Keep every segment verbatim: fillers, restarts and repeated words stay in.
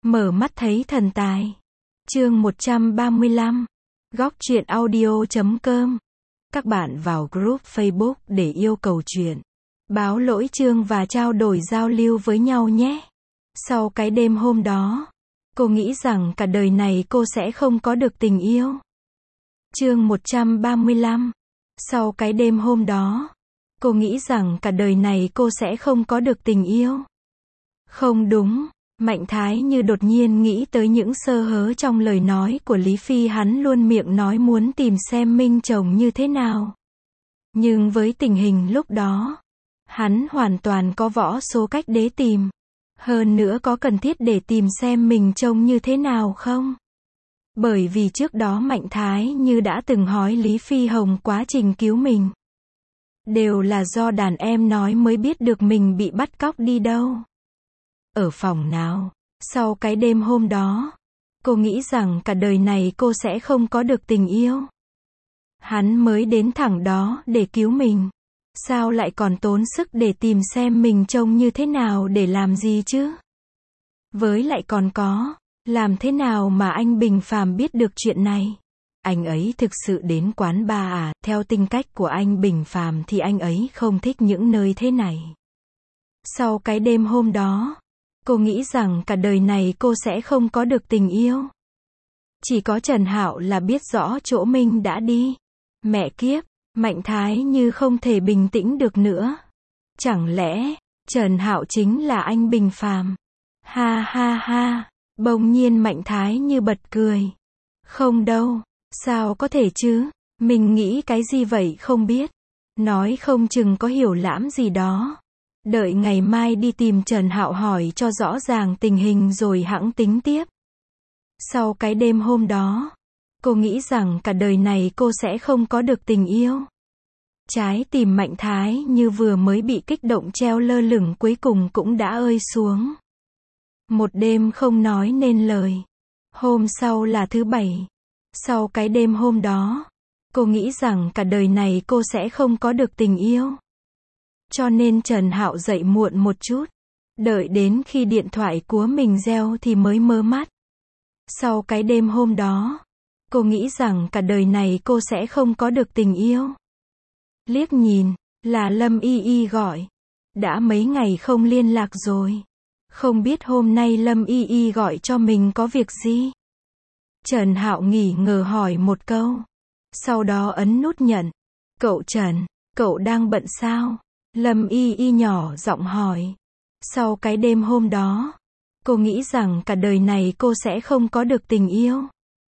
Mở mắt thấy thần tài. Chương một trăm ba mươi lăm. Góc truyện audio chấm com. Các bạn vào group Facebook để yêu cầu truyện, báo lỗi chương và trao đổi giao lưu với nhau nhé. Sau cái đêm hôm đó, cô nghĩ rằng cả đời này cô sẽ không có được tình yêu. Chương một trăm ba mươi lăm. Sau cái đêm hôm đó, cô nghĩ rằng cả đời này cô sẽ không có được tình yêu. Không đúng. Mạnh Thái Như đột nhiên nghĩ tới những sơ hớ trong lời nói của Lý Phi. Hắn luôn miệng nói muốn tìm xem Minh chồng như thế nào. Nhưng với tình hình lúc đó, hắn hoàn toàn có võ số cách để tìm. Hơn nữa có cần thiết để tìm xem mình trông như thế nào không? Bởi vì trước đó Mạnh Thái Như đã từng hỏi Lý Phi Hồng quá trình cứu mình. Đều là do đàn em nói mới biết được mình bị bắt cóc đi đâu. Ở phòng nào. Sau cái đêm hôm đó, cô nghĩ rằng cả đời này cô sẽ không có được tình yêu. Hắn mới đến thẳng đó để cứu mình. Sao lại còn tốn sức để tìm xem mình trông như thế nào để làm gì chứ? Với lại còn có, làm thế nào mà anh Bình Phàm biết được chuyện này? Anh ấy thực sự đến quán bar à? Theo tính cách của anh Bình Phàm thì anh ấy không thích những nơi thế này. Sau cái đêm hôm đó, cô nghĩ rằng cả đời này cô sẽ không có được tình yêu. Chỉ có Trần Hạo là biết rõ chỗ mình đã đi. Mẹ kiếp, Mạnh Thái Như không thể bình tĩnh được nữa. Chẳng lẽ, Trần Hạo chính là anh Bình Phàm? Ha ha ha, bỗng nhiên Mạnh Thái Như bật cười. Không đâu, sao có thể chứ, mình nghĩ cái gì vậy không biết. Nói không chừng có hiểu lẫm gì đó. Đợi ngày mai đi tìm Trần Hạo hỏi cho rõ ràng tình hình rồi hẵng tính tiếp. Sau cái đêm hôm đó, cô nghĩ rằng cả đời này cô sẽ không có được tình yêu. Trái tim Mạnh Thái Như vừa mới bị kích động treo lơ lửng cuối cùng cũng đã ơi xuống. Một đêm không nói nên lời. Hôm sau là thứ bảy. Sau cái đêm hôm đó, cô nghĩ rằng cả đời này cô sẽ không có được tình yêu. Cho nên Trần Hạo dậy muộn một chút. Đợi đến khi điện thoại của mình reo thì mới mơ mắt. Sau cái đêm hôm đó, cô nghĩ rằng cả đời này cô sẽ không có được tình yêu. Liếc nhìn, là Lâm Y Y gọi. Đã mấy ngày không liên lạc rồi. Không biết hôm nay Lâm Y Y gọi cho mình có việc gì? Trần Hạo nghỉ ngờ hỏi một câu. Sau đó ấn nút nhận. Cậu Trần, cậu đang bận sao? Lâm Y Y nhỏ giọng hỏi. Sau cái đêm hôm đó, cô nghĩ rằng cả đời này cô sẽ không có được tình yêu.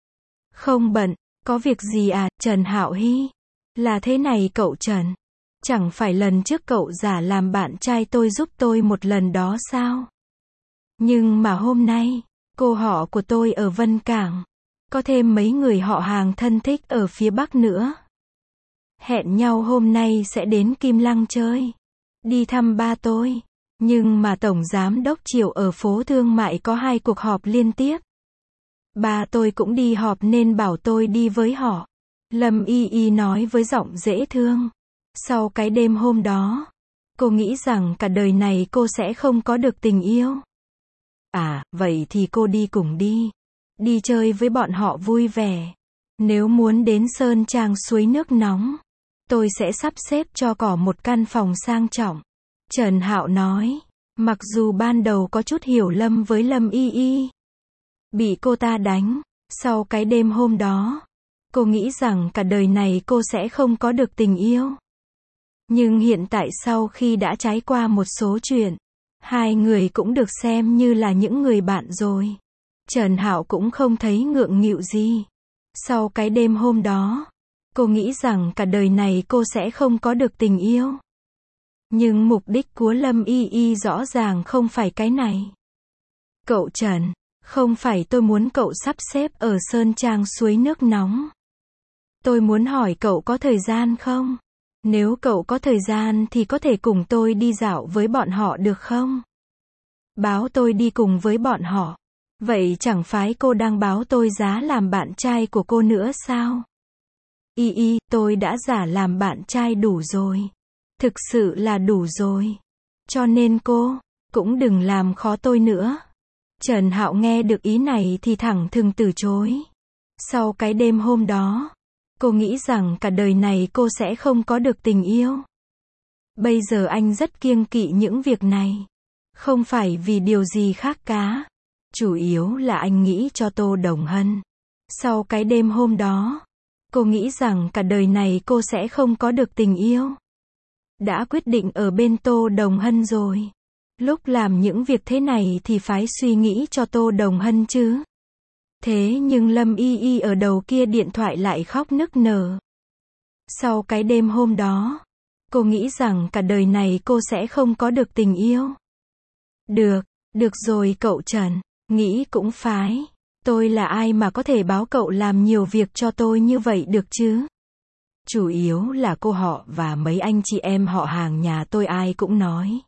Không bận, có việc gì à, Trần Hạo hi? Là thế này cậu Trần. Chẳng phải lần trước cậu giả làm bạn trai tôi giúp tôi một lần đó sao? Nhưng mà hôm nay, cô họ của tôi ở Vân Cảng. Có thêm mấy người họ hàng thân thích ở phía Bắc nữa. Hẹn nhau hôm nay sẽ đến Kim Lăng chơi. Đi thăm ba tôi. Nhưng mà Tổng Giám Đốc Triệu ở phố Thương Mại có hai cuộc họp liên tiếp. Ba tôi cũng đi họp nên bảo tôi đi với họ. Lâm Y Y nói với giọng dễ thương. Sau cái đêm hôm đó, cô nghĩ rằng cả đời này cô sẽ không có được tình yêu. À, vậy thì cô đi cùng đi. Đi chơi với bọn họ vui vẻ. Nếu muốn đến Sơn Trang suối nước nóng, tôi sẽ sắp xếp cho cỏ một căn phòng sang trọng. Trần Hạo nói. Mặc dù ban đầu có chút hiểu lầm với Lâm Y Y. Bị cô ta đánh. Sau cái đêm hôm đó, cô nghĩ rằng cả đời này cô sẽ không có được tình yêu. Nhưng hiện tại sau khi đã trải qua một số chuyện, hai người cũng được xem như là những người bạn rồi. Trần Hạo cũng không thấy ngượng nghịu gì. Sau cái đêm hôm đó, cô nghĩ rằng cả đời này cô sẽ không có được tình yêu. Nhưng mục đích của Lâm Y Y rõ ràng không phải cái này. Cậu Trần, không phải tôi muốn cậu sắp xếp ở Sơn Trang suối nước nóng. Tôi muốn hỏi cậu có thời gian không? Nếu cậu có thời gian thì có thể cùng tôi đi dạo với bọn họ được không? Báo tôi đi cùng với bọn họ. Vậy chẳng phải cô đang báo tôi giá làm bạn trai của cô nữa sao? Y Y, tôi đã giả làm bạn trai đủ rồi. Thực sự là đủ rồi. Cho nên cô, cũng đừng làm khó tôi nữa. Trần Hạo nghe được ý này thì thẳng thừng từ chối. Sau cái đêm hôm đó, cô nghĩ rằng cả đời này cô sẽ không có được tình yêu. Bây giờ anh rất kiêng kỵ những việc này. Không phải vì điều gì khác cả. Chủ yếu là anh nghĩ cho Tô Đồng Hân. Sau cái đêm hôm đó, cô nghĩ rằng cả đời này cô sẽ không có được tình yêu. Đã quyết định ở bên Tô Đồng Hân rồi. Lúc làm những việc thế này thì phải suy nghĩ cho Tô Đồng Hân chứ. Thế nhưng Lâm Y Y ở đầu kia điện thoại lại khóc nức nở. Sau cái đêm hôm đó, cô nghĩ rằng cả đời này cô sẽ không có được tình yêu. Được, được rồi cậu Trần, nghĩ cũng phái. Tôi là ai mà có thể báo cậu làm nhiều việc cho tôi như vậy được chứ? Chủ yếu là cô họ và mấy anh chị em họ hàng nhà tôi ai cũng nói.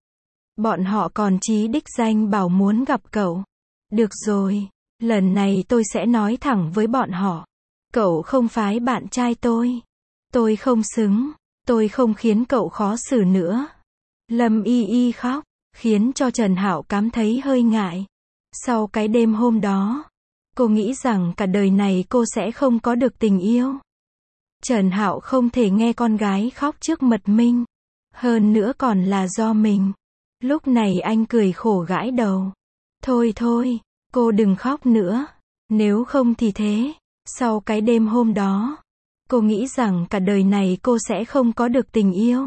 Bọn họ còn chí đích danh bảo muốn gặp cậu. Được rồi, lần này tôi sẽ nói thẳng với bọn họ. Cậu không phái bạn trai tôi. Tôi không xứng. Tôi không khiến cậu khó xử nữa. Lâm Y Y khóc, khiến cho Trần Hạo cảm thấy hơi ngại. Sau cái đêm hôm đó, cô nghĩ rằng cả đời này cô sẽ không có được tình yêu. Trần Hạo không thể nghe con gái khóc trước Mật Minh. Hơn nữa còn là do mình. Lúc này anh cười khổ gãi đầu. Thôi thôi, cô đừng khóc nữa. Nếu không thì thế. Sau cái đêm hôm đó, cô nghĩ rằng cả đời này cô sẽ không có được tình yêu.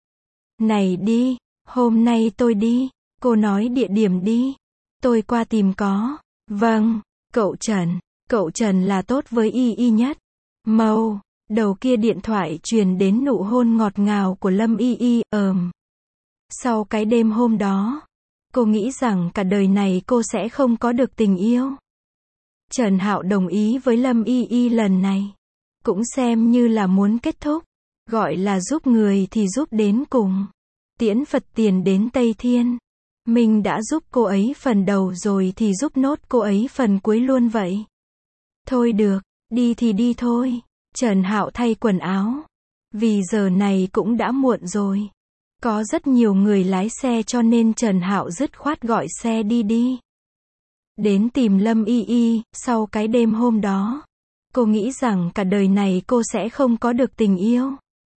Này đi, hôm nay tôi đi. Cô nói địa điểm đi. Tôi qua tìm có. Vâng, cậu Trần. Cậu Trần là tốt với Y Y nhất. Mâu, đầu kia điện thoại truyền đến nụ hôn ngọt ngào của Lâm Y Y, ờm. Sau cái đêm hôm đó, cô nghĩ rằng cả đời này cô sẽ không có được tình yêu. Trần Hạo đồng ý với Lâm Y Y lần này. Cũng xem như là muốn kết thúc. Gọi là giúp người thì giúp đến cùng. Tiễn Phật tiền đến Tây Thiên. Mình đã giúp cô ấy phần đầu rồi thì giúp nốt cô ấy phần cuối luôn vậy. Thôi được, đi thì đi thôi. Trần Hạo thay quần áo. Vì giờ này cũng đã muộn rồi. Có rất nhiều người lái xe cho nên Trần Hạo dứt khoát gọi xe đi đi. Đến tìm Lâm Y Y, sau cái đêm hôm đó. Cô nghĩ rằng cả đời này cô sẽ không có được tình yêu.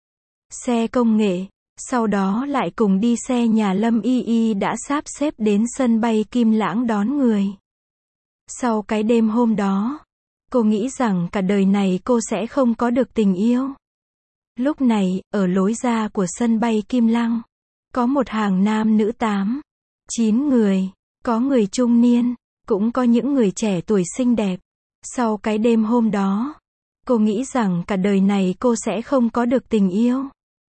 Xe công nghệ, sau đó lại cùng đi xe nhà Lâm Y Y đã sắp xếp đến sân bay Kim Lãng đón người. Sau cái đêm hôm đó, cô nghĩ rằng cả đời này cô sẽ không có được tình yêu. Lúc này, ở lối ra của sân bay Kim Lăng, có một hàng nam nữ tám, chín người, có người trung niên, cũng có những người trẻ tuổi xinh đẹp. Sau cái đêm hôm đó, cô nghĩ rằng cả đời này cô sẽ không có được tình yêu.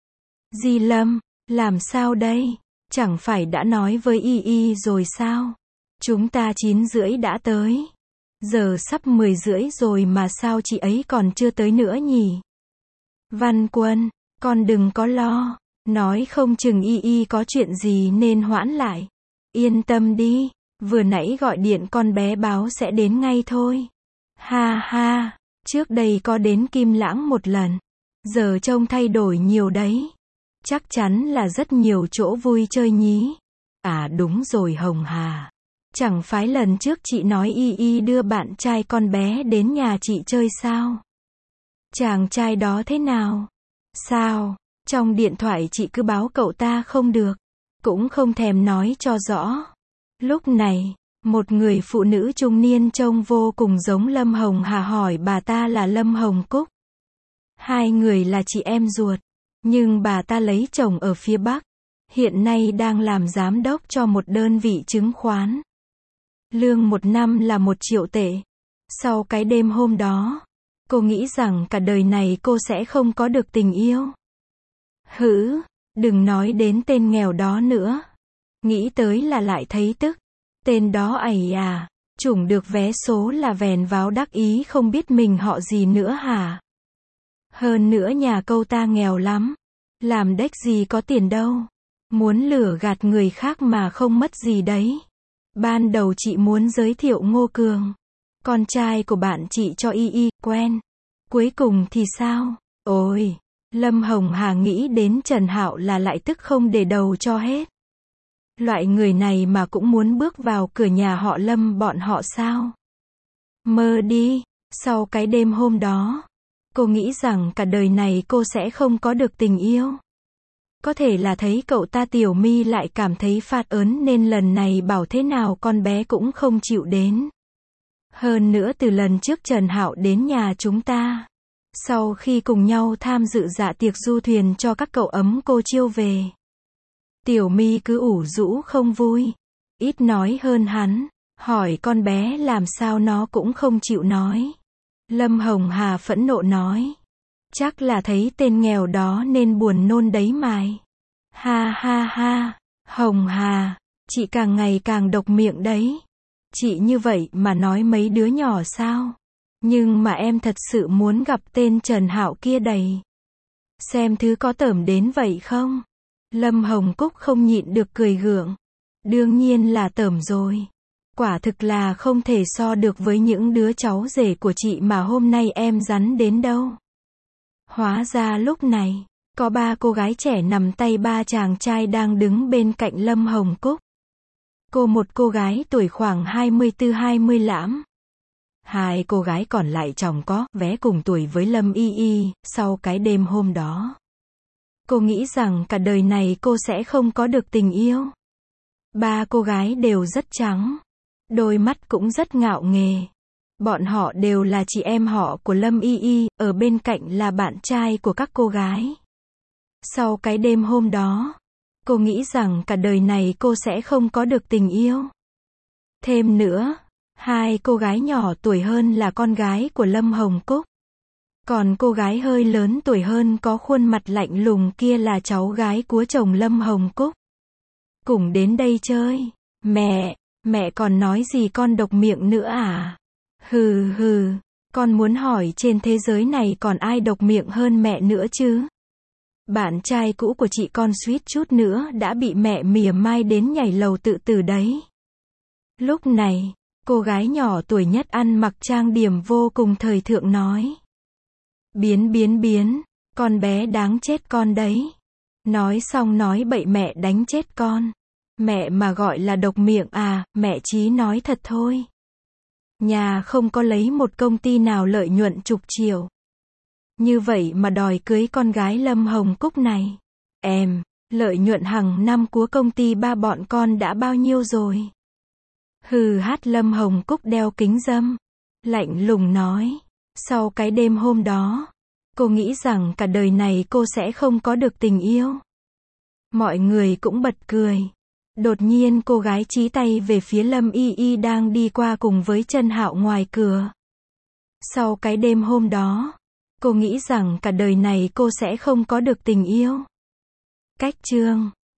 Di Lâm, làm sao đây? Chẳng phải đã nói với Y Y rồi sao? Chúng ta chín rưỡi đã tới. Giờ sắp mười rưỡi rồi mà sao chị ấy còn chưa tới nữa nhỉ? Văn Quân, con đừng có lo. Nói không chừng Y Y có chuyện gì nên hoãn lại. Yên tâm đi, vừa nãy gọi điện con bé báo sẽ đến ngay thôi. Ha ha, trước đây có đến Kim Lãng một lần. Giờ trông thay đổi nhiều đấy. Chắc chắn là rất nhiều chỗ vui chơi nhí. À đúng rồi Hồng Hà. Chẳng phải lần trước chị nói Y Y đưa bạn trai con bé đến nhà chị chơi sao? Chàng trai đó thế nào? Sao? Trong điện thoại chị cứ báo cậu ta không được. Cũng không thèm nói cho rõ. Lúc này, một người phụ nữ trung niên trông vô cùng giống Lâm Hồng Hà hỏi bà ta là Lâm Hồng Cúc. Hai người là chị em ruột. Nhưng bà ta lấy chồng ở phía Bắc. Hiện nay đang làm giám đốc cho một đơn vị chứng khoán. Lương một năm là một triệu tệ. Sau cái đêm hôm đó, cô nghĩ rằng cả đời này cô sẽ không có được tình yêu. Hử, đừng nói đến tên nghèo đó nữa. Nghĩ tới là lại thấy tức. Tên đó ầy à, chủng được vé số là vèn váo đắc ý không biết mình họ gì nữa hả? Hơn nữa nhà câu ta nghèo lắm. Làm đếch gì có tiền đâu. Muốn lừa gạt người khác mà không mất gì đấy. Ban đầu chị muốn giới thiệu Ngô Cường, con trai của bạn chị cho Y Y quen. Cuối cùng thì sao? Ôi, Lâm Hồng Hà nghĩ đến Trần Hạo là lại tức không để đầu cho hết. Loại người này mà cũng muốn bước vào cửa nhà họ Lâm bọn họ sao? Mơ đi. Sau cái đêm hôm đó, cô nghĩ rằng cả đời này cô sẽ không có được tình yêu. Có thể là thấy cậu ta Tiểu My lại cảm thấy phát ớn nên lần này bảo thế nào con bé cũng không chịu đến. Hơn nữa từ lần trước Trần Hạo đến nhà chúng ta, sau khi cùng nhau tham dự dạ tiệc du thuyền cho các cậu ấm cô chiêu về, Tiểu My cứ ủ rũ không vui, ít nói hơn hắn, hỏi con bé làm sao nó cũng không chịu nói. Lâm Hồng Hà phẫn nộ nói, chắc là thấy tên nghèo đó nên buồn nôn đấy mày. Ha ha ha, Hồng Hà, chị càng ngày càng độc miệng đấy. Chị như vậy mà nói mấy đứa nhỏ sao? Nhưng mà em thật sự muốn gặp tên Trần Hạo kia đầy. Xem thứ có tởm đến vậy không? Lâm Hồng Cúc không nhịn được cười gượng. Đương nhiên là tởm rồi. Quả thực là không thể so được với những đứa cháu rể của chị mà hôm nay em rắn đến đâu. Hóa ra lúc này, có ba cô gái trẻ nằm tay ba chàng trai đang đứng bên cạnh Lâm Hồng Cúc. Cô một cô gái tuổi khoảng hai mươi tư hai mươi lăm. Hai cô gái còn lại chồng có vé cùng tuổi với Lâm Y Y. Sau cái đêm hôm đó, cô nghĩ rằng cả đời này cô sẽ không có được tình yêu. Ba cô gái đều rất trắng, đôi mắt cũng rất ngạo nghề. Bọn họ đều là chị em họ của Lâm Y Y, ở bên cạnh là bạn trai của các cô gái. Sau cái đêm hôm đó, cô nghĩ rằng cả đời này cô sẽ không có được tình yêu. Thêm nữa, hai cô gái nhỏ tuổi hơn là con gái của Lâm Hồng Cúc. Còn cô gái hơi lớn tuổi hơn có khuôn mặt lạnh lùng kia là cháu gái của chồng Lâm Hồng Cúc. Cùng đến đây chơi. Mẹ, mẹ còn nói gì con độc miệng nữa à? Hừ hừ, con muốn hỏi trên thế giới này còn ai độc miệng hơn mẹ nữa chứ? Bạn trai cũ của chị con suýt chút nữa đã bị mẹ mỉa mai đến nhảy lầu tự tử đấy. Lúc này, cô gái nhỏ tuổi nhất ăn mặc trang điểm vô cùng thời thượng nói. Biến biến biến, con bé đáng chết con đấy. Nói xong nói bậy mẹ đánh chết con. Mẹ mà gọi là độc miệng à, mẹ chí nói thật thôi. Nhà không có lấy một công ty nào lợi nhuận chục triệu. Như vậy mà đòi cưới con gái Lâm Hồng Cúc này. Em, lợi nhuận hàng năm của công ty ba bọn con đã bao nhiêu rồi? Hừ hát Lâm Hồng Cúc đeo kính râm, lạnh lùng nói. Sau cái đêm hôm đó, cô nghĩ rằng cả đời này cô sẽ không có được tình yêu. Mọi người cũng bật cười. Đột nhiên cô gái chí tay về phía Lâm Y Y đang đi qua cùng với Trần Hạo ngoài cửa. Sau cái đêm hôm đó, cô nghĩ rằng cả đời này cô sẽ không có được tình yêu. Cách chương